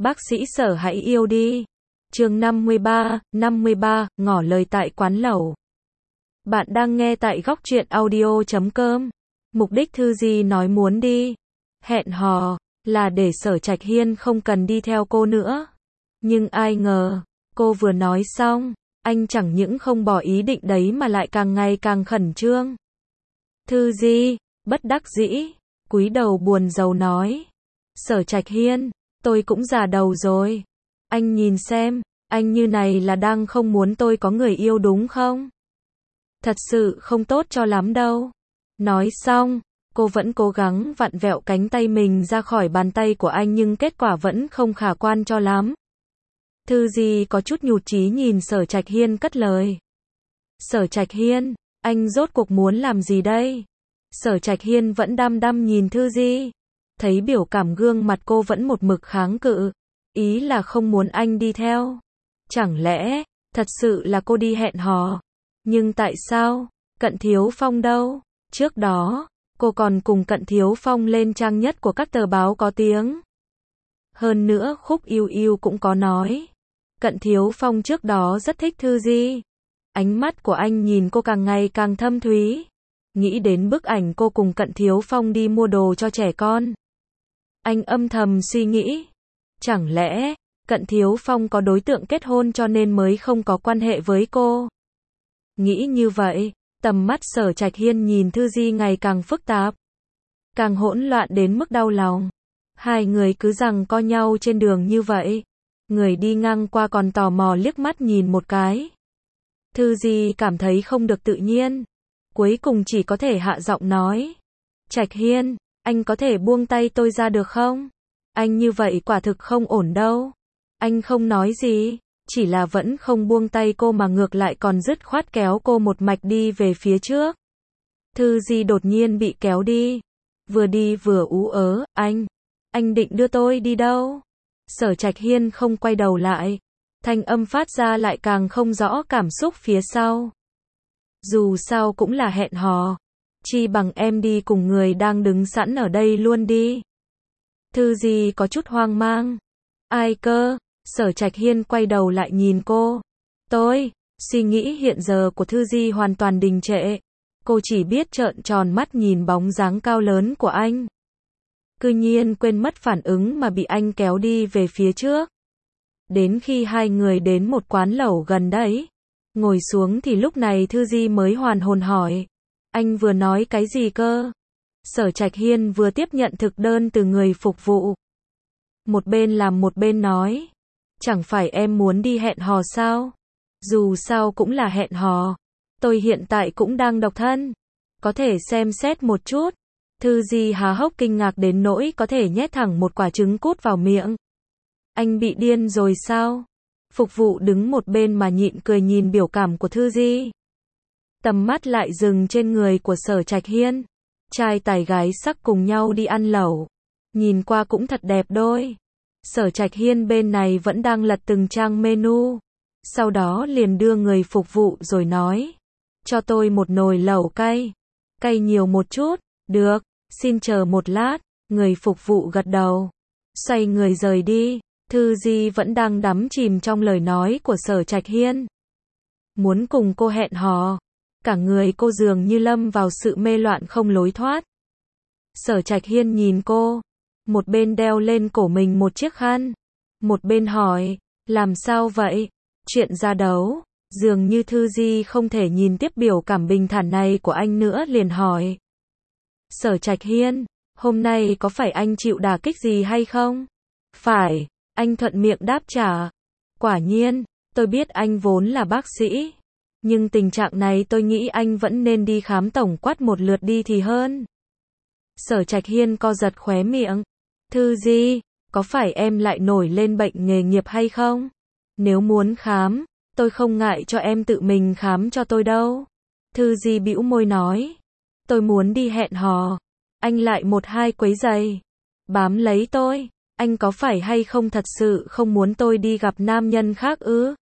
Bác sĩ Sở hãy yêu đi. Chương 53, ngỏ lời tại quán lẩu. Bạn đang nghe tại góc truyện audio.com. Mục đích Thư Di nói muốn đi hẹn hò là để Sở Trạch Hiên không cần đi theo cô nữa. Nhưng ai ngờ, cô vừa nói xong, anh chẳng những không bỏ ý định đấy mà lại càng ngày càng khẩn trương. Thư Di, bất đắc dĩ, cúi đầu buồn rầu nói. Sở Trạch Hiên, tôi cũng già đầu rồi. Anh nhìn xem, anh như này là đang không muốn tôi có người yêu đúng không? Thật sự không tốt cho lắm đâu. Nói xong, cô vẫn cố gắng vặn vẹo cánh tay mình ra khỏi bàn tay của anh nhưng kết quả vẫn không khả quan cho lắm. Thư Di có chút nhụt chí nhìn Sở Trạch Hiên cất lời. Sở Trạch Hiên, anh rốt cuộc muốn làm gì đây? Sở Trạch Hiên vẫn đăm đăm nhìn Thư Di. Thấy biểu cảm gương mặt cô vẫn một mực kháng cự. Ý là không muốn anh đi theo. Chẳng lẽ, thật sự là cô đi hẹn hò? Nhưng tại sao? Cận Thiếu Phong đâu? Trước đó, cô còn cùng Cận Thiếu Phong lên trang nhất của các tờ báo có tiếng. Hơn nữa Khúc Yêu Yêu cũng có nói. Cận Thiếu Phong trước đó rất thích Thư Di. Ánh mắt của anh nhìn cô càng ngày càng thâm thúy. Nghĩ đến bức ảnh cô cùng Cận Thiếu Phong đi mua đồ cho trẻ con. Anh âm thầm suy nghĩ. Chẳng lẽ, Cận Thiếu Phong có đối tượng kết hôn cho nên mới không có quan hệ với cô? Nghĩ như vậy, tầm mắt Sở Trạch Hiên nhìn Thư Di ngày càng phức tạp. Càng hỗn loạn đến mức đau lòng. Hai người cứ giằng co nhau trên đường như vậy. Người đi ngang qua còn tò mò liếc mắt nhìn một cái. Thư Di cảm thấy không được tự nhiên. Cuối cùng chỉ có thể hạ giọng nói. Trạch Hiên, anh có thể buông tay tôi ra được không? Anh như vậy quả thực không ổn đâu. Anh không nói gì, chỉ là vẫn không buông tay cô mà ngược lại còn dứt khoát kéo cô một mạch đi về phía trước. Thư Di đột nhiên bị kéo đi. Vừa đi vừa ú ớ, anh định đưa tôi đi đâu? Sở Trạch Hiên không quay đầu lại. Thanh âm phát ra lại càng không rõ cảm xúc phía sau. Dù sao cũng là hẹn hò. Chi bằng em đi cùng người đang đứng sẵn ở đây luôn đi. Thư Di có chút hoang mang. Ai cơ? Sở Trạch Hiên quay đầu lại nhìn cô. Suy nghĩ hiện giờ của Thư Di hoàn toàn đình trệ. Cô chỉ biết trợn tròn mắt nhìn bóng dáng cao lớn của anh. Cư nhiên quên mất phản ứng mà bị anh kéo đi về phía trước. Đến khi hai người đến một quán lẩu gần đấy. Ngồi xuống thì lúc này Thư Di mới hoàn hồn hỏi. Anh vừa nói cái gì cơ? Sở Trạch Hiên vừa tiếp nhận thực đơn từ người phục vụ. Một bên làm một bên nói. Chẳng phải em muốn đi hẹn hò sao? Dù sao cũng là hẹn hò. Tôi hiện tại cũng đang độc thân. Có thể xem xét một chút. Thư Di há hốc kinh ngạc đến nỗi có thể nhét thẳng một quả trứng cút vào miệng. Anh bị điên rồi sao? Phục vụ đứng một bên mà nhịn cười nhìn biểu cảm của Thư Di. Tầm mắt lại dừng trên người của Sở Trạch Hiên. Trai tài gái sắc cùng nhau đi ăn lẩu. Nhìn qua cũng thật đẹp đôi. Sở Trạch Hiên bên này vẫn đang lật từng trang menu. Sau đó liền đưa người phục vụ rồi nói. Cho tôi một nồi lẩu cay. Cay nhiều một chút. Được, xin chờ một lát. Người phục vụ gật đầu. Xoay người rời đi. Thư Di vẫn đang đắm chìm trong lời nói của Sở Trạch Hiên. Muốn cùng cô hẹn hò. Cả người cô dường như lâm vào sự mê loạn không lối thoát. Sở Trạch Hiên nhìn cô. Một bên đeo lên cổ mình một chiếc khăn. Một bên hỏi. Làm sao vậy? Chuyện ra đấu. Dường như Thư Di không thể nhìn tiếp biểu cảm bình thản này của anh nữa liền hỏi. Sở Trạch Hiên, hôm nay có phải anh chịu đả kích gì hay không? Phải, anh thuận miệng đáp trả. Quả nhiên, tôi biết anh vốn là bác sĩ. Nhưng tình trạng này tôi nghĩ anh vẫn nên đi khám tổng quát một lượt đi thì hơn. Sở Trạch Hiên co giật khóe miệng. Thư Di, có phải em lại nổi lên bệnh nghề nghiệp hay không? Nếu muốn khám, tôi không ngại cho em tự mình khám cho tôi đâu. Thư Di bĩu môi nói. Tôi muốn đi hẹn hò. Anh lại một hai quấy giày. Bám lấy tôi. Anh có phải hay không thật sự không muốn tôi đi gặp nam nhân khác ư?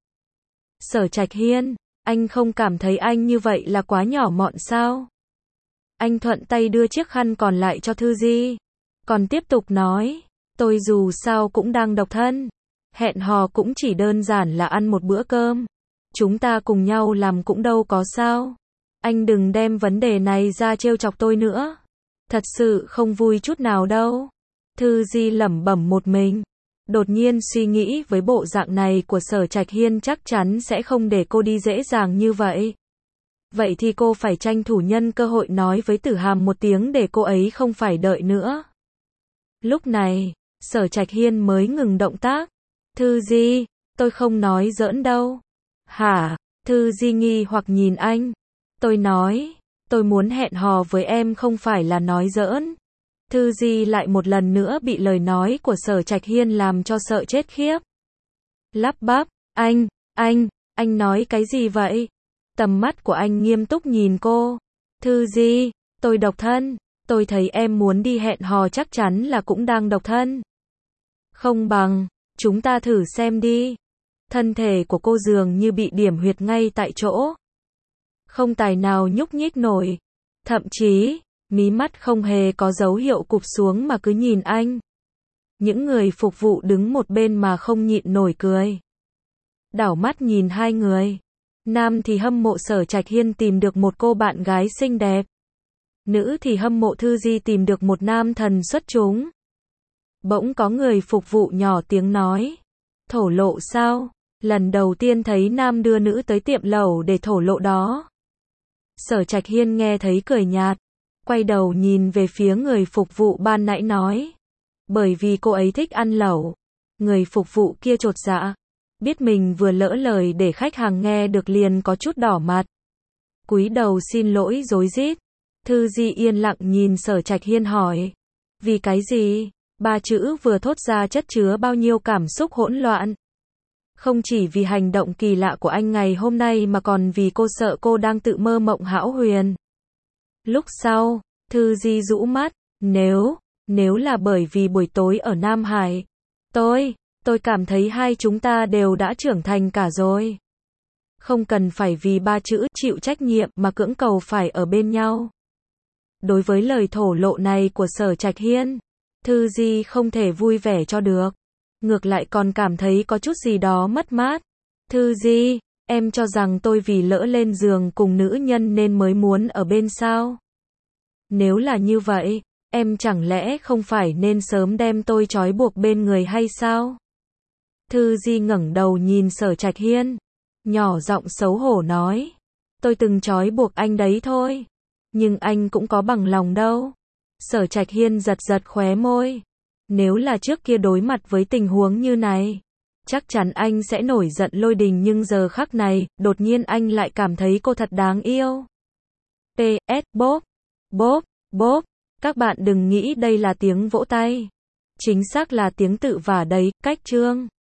Sở Trạch Hiên, anh không cảm thấy anh như vậy là quá nhỏ mọn sao? Anh thuận tay đưa chiếc khăn còn lại cho Thư Di. Còn tiếp tục nói. Tôi dù sao cũng đang độc thân. Hẹn hò cũng chỉ đơn giản là ăn một bữa cơm. Chúng ta cùng nhau làm cũng đâu có sao. Anh đừng đem vấn đề này ra trêu chọc tôi nữa. Thật sự không vui chút nào đâu. Thư Di lẩm bẩm một mình. Đột nhiên suy nghĩ với bộ dạng này của Sở Trạch Hiên chắc chắn sẽ không để cô đi dễ dàng như vậy. Vậy thì cô phải tranh thủ nhân cơ hội nói với Tử Hàm một tiếng để cô ấy không phải đợi nữa. Lúc này, Sở Trạch Hiên mới ngừng động tác. Thư Di, tôi không nói giỡn đâu. Hả? Thư Di nghi hoặc nhìn anh. Tôi nói, tôi muốn hẹn hò với em không phải là nói giỡn. Thư Di lại một lần nữa bị lời nói của Sở Trạch Hiên làm cho sợ chết khiếp. Lắp bắp, anh nói cái gì vậy? Tầm mắt của anh nghiêm túc nhìn cô. Thư Di, tôi độc thân, tôi thấy em muốn đi hẹn hò chắc chắn là cũng đang độc thân. Không bằng, chúng ta thử xem đi. Thân thể của cô dường như bị điểm huyệt ngay tại chỗ. Không tài nào nhúc nhích nổi. Thậm chí, mí mắt không hề có dấu hiệu cụp xuống mà cứ nhìn anh. Những người phục vụ đứng một bên mà không nhịn nổi cười. Đảo mắt nhìn hai người. Nam thì hâm mộ Sở Trạch Hiên tìm được một cô bạn gái xinh đẹp. Nữ thì hâm mộ Thư Di tìm được một nam thần xuất chúng. Bỗng có người phục vụ nhỏ tiếng nói. Thổ lộ sao? Lần đầu tiên thấy nam đưa nữ tới tiệm lẩu để thổ lộ đó. Sở Trạch Hiên nghe thấy cười nhạt. Quay đầu nhìn về phía người phục vụ ban nãy nói. Bởi vì cô ấy thích ăn lẩu. Người phục vụ kia chột dạ. Biết mình vừa lỡ lời để khách hàng nghe được liền có chút đỏ mặt. Cúi đầu xin lỗi rối rít. Thư Di yên lặng nhìn Sở Trạch Hiên hỏi. Vì cái gì? Ba chữ vừa thốt ra chất chứa bao nhiêu cảm xúc hỗn loạn. Không chỉ vì hành động kỳ lạ của anh ngày hôm nay mà còn vì cô sợ cô đang tự mơ mộng hão huyền. Lúc sau, Thư Di rũ mắt. Nếu là bởi vì buổi tối ở Nam Hải. Tôi cảm thấy hai chúng ta đều đã trưởng thành cả rồi. Không cần phải vì ba chữ chịu trách nhiệm mà cưỡng cầu phải ở bên nhau. Đối với lời thổ lộ này của Sở Trạch Hiên, Thư Di không thể vui vẻ cho được. Ngược lại còn cảm thấy có chút gì đó mất mát. Thư Di, em cho rằng tôi vì lỡ lên giường cùng nữ nhân nên mới muốn ở bên sao? Nếu là như vậy, em chẳng lẽ không phải nên sớm đem tôi trói buộc bên người hay sao? Thư Di ngẩng đầu nhìn Sở Trạch Hiên, nhỏ giọng xấu hổ nói. Tôi từng trói buộc anh đấy thôi. Nhưng anh cũng có bằng lòng đâu. Sở Trạch Hiên giật giật khóe môi. Nếu là trước kia đối mặt với tình huống như này, chắc chắn anh sẽ nổi giận lôi đình nhưng giờ khắc này, đột nhiên anh lại cảm thấy cô thật đáng yêu. PS, bốp, bốp, bốp. Các bạn đừng nghĩ đây là tiếng vỗ tay. Chính xác là tiếng tự vả đấy, cách chương.